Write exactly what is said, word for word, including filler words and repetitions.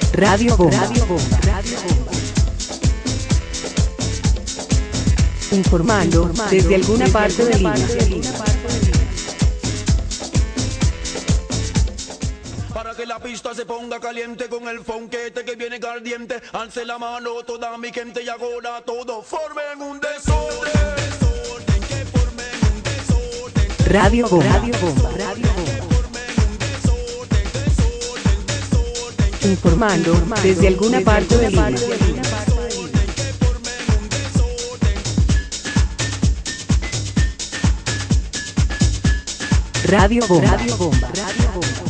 Radio Bomba. Radio Bomba. Radio Bomba. Informando, Informando desde alguna desde parte de Lima. Para que la pista se ponga caliente con el fonquete que viene caliente, alce la mano toda mi gente y ahora todo formen un desorden. Que formen un desorden. Radio Bomba. Radio Bomba. Radio Bomba. Informando, Informando desde alguna desde parte alguna de Lima. Parte de Lima. Radio Bomba. Radio Bomba. Radio Bomba.